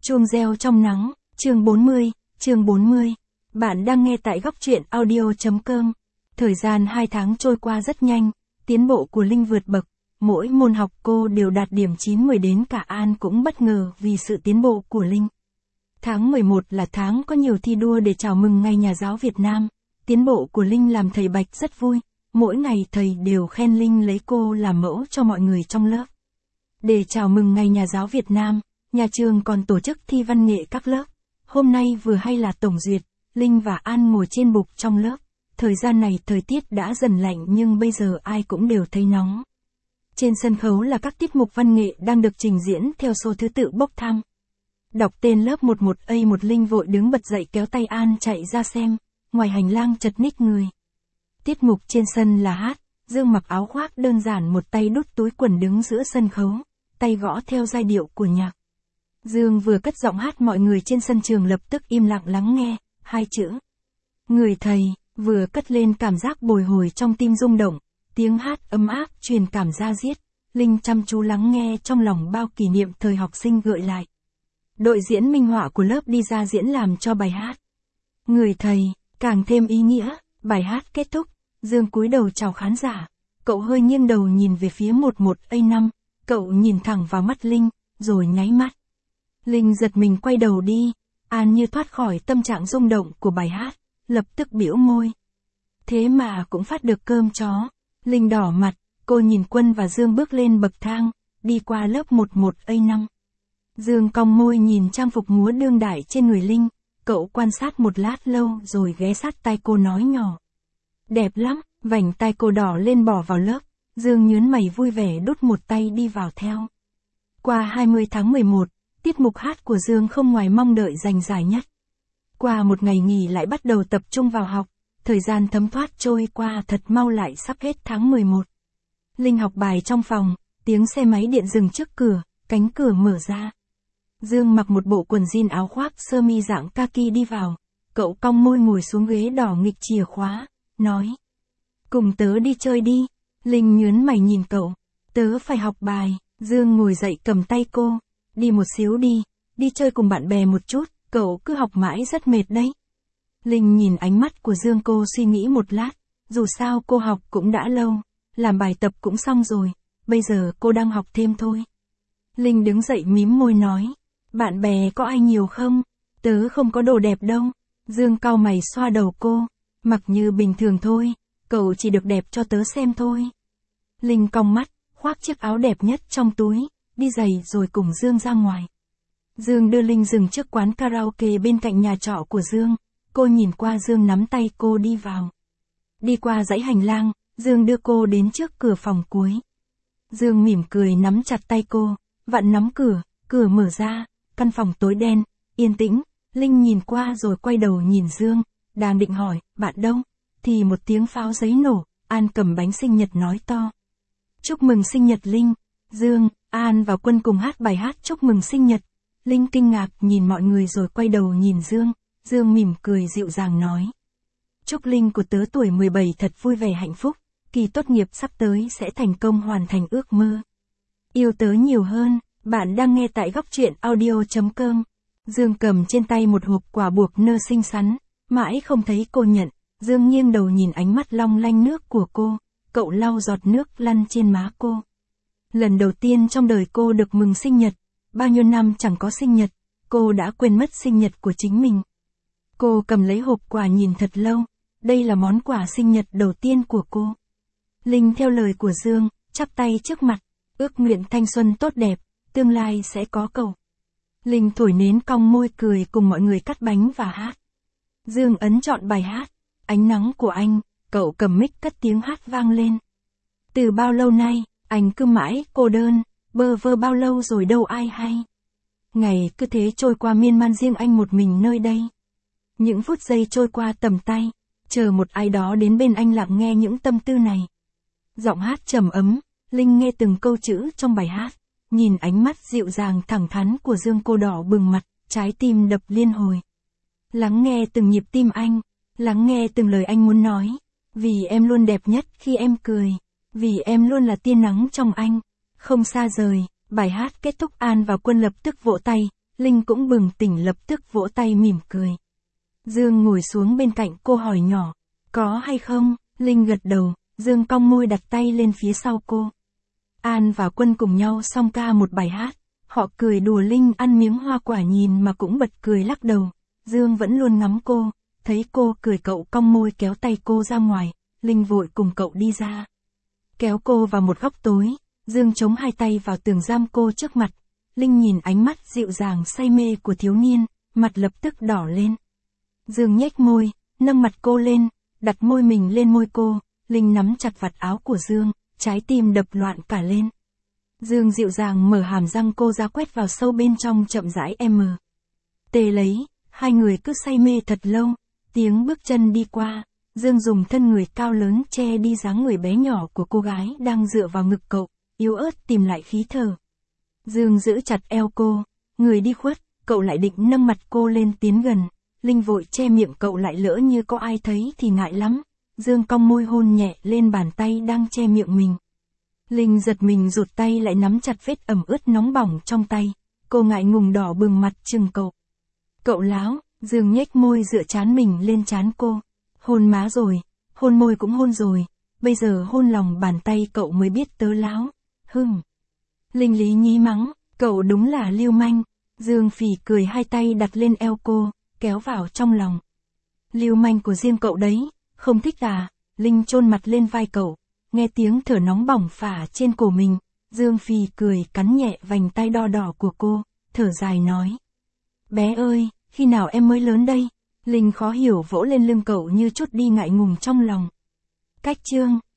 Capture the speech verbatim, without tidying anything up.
Chuông reo trong nắng, chương bốn mươi, chương bốn mươi. Bạn đang nghe tại góc truyện audio chấm com. Thời gian hai tháng trôi qua rất nhanh, tiến bộ của Linh vượt bậc, mỗi môn học cô đều đạt điểm chín mười, đến cả An cũng bất ngờ vì sự tiến bộ của Linh. Tháng mười một là tháng có nhiều thi đua để chào mừng Ngày Nhà giáo Việt Nam. Tiến bộ của Linh làm thầy Bạch rất vui, mỗi ngày thầy đều khen Linh lấy cô làm mẫu cho mọi người trong lớp. Để chào mừng Ngày Nhà giáo Việt Nam, nhà trường còn tổ chức thi văn nghệ các lớp. Hôm nay vừa hay là tổng duyệt, Linh và An ngồi trên bục trong lớp. Thời gian này thời tiết đã dần lạnh nhưng bây giờ ai cũng đều thấy nóng. Trên sân khấu là các tiết mục văn nghệ đang được trình diễn theo số thứ tự bốc thăm. Đọc tên lớp một một A một, Linh vội đứng bật dậy kéo tay An chạy ra xem, ngoài hành lang chật ních người. Tiết mục trên sân là hát, Dương mặc áo khoác đơn giản, một tay đút túi quần đứng giữa sân khấu, tay gõ theo giai điệu của nhạc. Dương vừa cất giọng hát, mọi người trên sân trường lập tức im lặng lắng nghe, hai chữ người thầy vừa cất lên, cảm giác bồi hồi trong tim rung động, tiếng hát ấm áp truyền cảm ra diết. Linh chăm chú lắng nghe, trong lòng bao kỷ niệm thời học sinh gợi lại. Đội diễn minh họa của lớp đi ra diễn làm cho bài hát người thầy càng thêm ý nghĩa. Bài hát kết thúc, Dương cúi đầu chào khán giả, cậu hơi nghiêng đầu nhìn về phía một một A năm, cậu nhìn thẳng vào mắt Linh, rồi nháy mắt. Linh giật mình quay đầu đi, An như thoát khỏi tâm trạng rung động của bài hát, lập tức bĩu môi. Thế mà cũng phát được cơm chó. Linh đỏ mặt, cô nhìn Quân và Dương bước lên bậc thang, đi qua lớp một một A năm. Dương cong môi nhìn trang phục múa đương đại trên người Linh, cậu quan sát một lát lâu rồi ghé sát tai cô nói nhỏ. Đẹp lắm, vành tai cô đỏ lên bỏ vào lớp, Dương nhướng mày vui vẻ đút một tay đi vào theo. Qua hai mươi tháng mười một, tiết mục hát của Dương không ngoài mong đợi giành giải nhất. Qua một ngày nghỉ lại bắt đầu tập trung vào học, thời gian thấm thoát trôi qua thật mau, lại sắp hết tháng mười một. Linh học bài trong phòng, tiếng xe máy điện dừng trước cửa, cánh cửa mở ra. Dương mặc một bộ quần jean áo khoác sơ mi dạng kaki đi vào, cậu cong môi ngồi xuống ghế đỏ nghịch chìa khóa, nói. Cùng tớ đi chơi đi. Linh nhướng mày nhìn cậu, tớ phải học bài. Dương ngồi dậy cầm tay cô, đi một xíu đi, đi chơi cùng bạn bè một chút, cậu cứ học mãi rất mệt đấy. Linh nhìn ánh mắt của Dương, cô suy nghĩ một lát, dù sao cô học cũng đã lâu, làm bài tập cũng xong rồi, bây giờ cô đang học thêm thôi. Linh đứng dậy mím môi nói, bạn bè có ai nhiều không? Tớ không có đồ đẹp đâu. Dương cau mày xoa đầu cô, mặc như bình thường thôi, cậu chỉ được đẹp cho tớ xem thôi. Linh cong mắt, khoác chiếc áo đẹp nhất trong túi, đi giày rồi cùng Dương ra ngoài. Dương đưa Linh dừng trước quán karaoke bên cạnh nhà trọ của Dương, cô nhìn qua Dương nắm tay cô đi vào. Đi qua dãy hành lang, Dương đưa cô đến trước cửa phòng cuối. Dương mỉm cười nắm chặt tay cô, vặn nắm cửa, cửa mở ra, căn phòng tối đen, yên tĩnh. Linh nhìn qua rồi quay đầu nhìn Dương, đang định hỏi, bạn đâu? Thì một tiếng pháo giấy nổ, An cầm bánh sinh nhật nói to. Chúc mừng sinh nhật Linh. Dương, An và Quân cùng hát bài hát chúc mừng sinh nhật. Linh kinh ngạc nhìn mọi người rồi quay đầu nhìn Dương, Dương mỉm cười dịu dàng nói. Chúc Linh của tớ tuổi mười bảy thật vui vẻ hạnh phúc, kỳ tốt nghiệp sắp tới sẽ thành công hoàn thành ước mơ. Yêu tớ nhiều hơn. Bạn đang nghe tại góc truyện audio chấm com. Dương cầm trên tay một hộp quả buộc nơ xinh xắn, mãi không thấy cô nhận. Dương nghiêng đầu nhìn ánh mắt long lanh nước của cô, cậu lau giọt nước lăn trên má cô. Lần đầu tiên trong đời cô được mừng sinh nhật, bao nhiêu năm chẳng có sinh nhật, cô đã quên mất sinh nhật của chính mình. Cô cầm lấy hộp quà nhìn thật lâu, đây là món quà sinh nhật đầu tiên của cô. Linh theo lời của Dương, chắp tay trước mặt, ước nguyện thanh xuân tốt đẹp, tương lai sẽ có cậu. Linh thổi nến cong môi cười cùng mọi người cắt bánh và hát. Dương ấn chọn bài hát, Ánh nắng của anh, cậu cầm mic cất tiếng hát vang lên. Từ bao lâu nay, anh cứ mãi cô đơn, bơ vơ bao lâu rồi đâu ai hay. Ngày cứ thế trôi qua miên man riêng anh một mình nơi đây. Những phút giây trôi qua tầm tay, chờ một ai đó đến bên anh lặng nghe những tâm tư này. Giọng hát trầm ấm, Linh nghe từng câu chữ trong bài hát, nhìn ánh mắt dịu dàng thẳng thắn của Dương, cô đỏ bừng mặt, trái tim đập liên hồi. Lắng nghe từng nhịp tim anh, lắng nghe từng lời anh muốn nói, vì em luôn đẹp nhất khi em cười, vì em luôn là tia nắng trong anh, không xa rời. Bài hát kết thúc, An và Quân lập tức vỗ tay, Linh cũng bừng tỉnh lập tức vỗ tay mỉm cười. Dương ngồi xuống bên cạnh cô hỏi nhỏ, có hay không? Linh gật đầu, Dương cong môi đặt tay lên phía sau cô. An và Quân cùng nhau song ca một bài hát, họ cười đùa Linh ăn miếng hoa quả nhìn mà cũng bật cười lắc đầu. Dương vẫn luôn ngắm cô, thấy cô cười cậu cong môi kéo tay cô ra ngoài, Linh vội cùng cậu đi ra. Kéo cô vào một góc tối, Dương chống hai tay vào tường giam cô trước mặt. Linh nhìn ánh mắt dịu dàng say mê của thiếu niên, mặt lập tức đỏ lên. Dương nhếch môi, nâng mặt cô lên, đặt môi mình lên môi cô, Linh nắm chặt vạt áo của Dương, trái tim đập loạn cả lên. Dương dịu dàng mở hàm răng cô ra quét vào sâu bên trong chậm rãi em mờ. Tê lấy, hai người cứ say mê thật lâu, tiếng bước chân đi qua, Dương dùng thân người cao lớn che đi dáng người bé nhỏ của cô gái đang dựa vào ngực cậu, yếu ớt tìm lại khí thở. Dương giữ chặt eo cô, người đi khuất, cậu lại định nâng mặt cô lên tiến gần, Linh vội che miệng cậu lại lỡ như có ai thấy thì ngại lắm. Dương cong môi hôn nhẹ lên bàn tay đang che miệng mình. Linh giật mình rụt tay lại nắm chặt vết ẩm ướt nóng bỏng trong tay, cô ngại ngùng đỏ bừng mặt chừng cậu. Cậu láo, Dương nhếch môi dựa trán mình lên trán cô. Hôn má rồi, hôn môi cũng hôn rồi, bây giờ hôn lòng bàn tay cậu mới biết tớ láo. Hừm. Linh lý nhí mắng, cậu đúng là lưu manh. Dương phì cười hai tay đặt lên eo cô, kéo vào trong lòng. Lưu manh của riêng cậu đấy, không thích à? Linh chôn mặt lên vai cậu, nghe tiếng thở nóng bỏng phả trên cổ mình. Dương phì cười cắn nhẹ vành tay đo đỏ của cô, thở dài nói. Bé ơi, khi nào em mới lớn đây? Linh khó hiểu vỗ lên lưng cậu như chút đi ngại ngùng trong lòng. Cách chương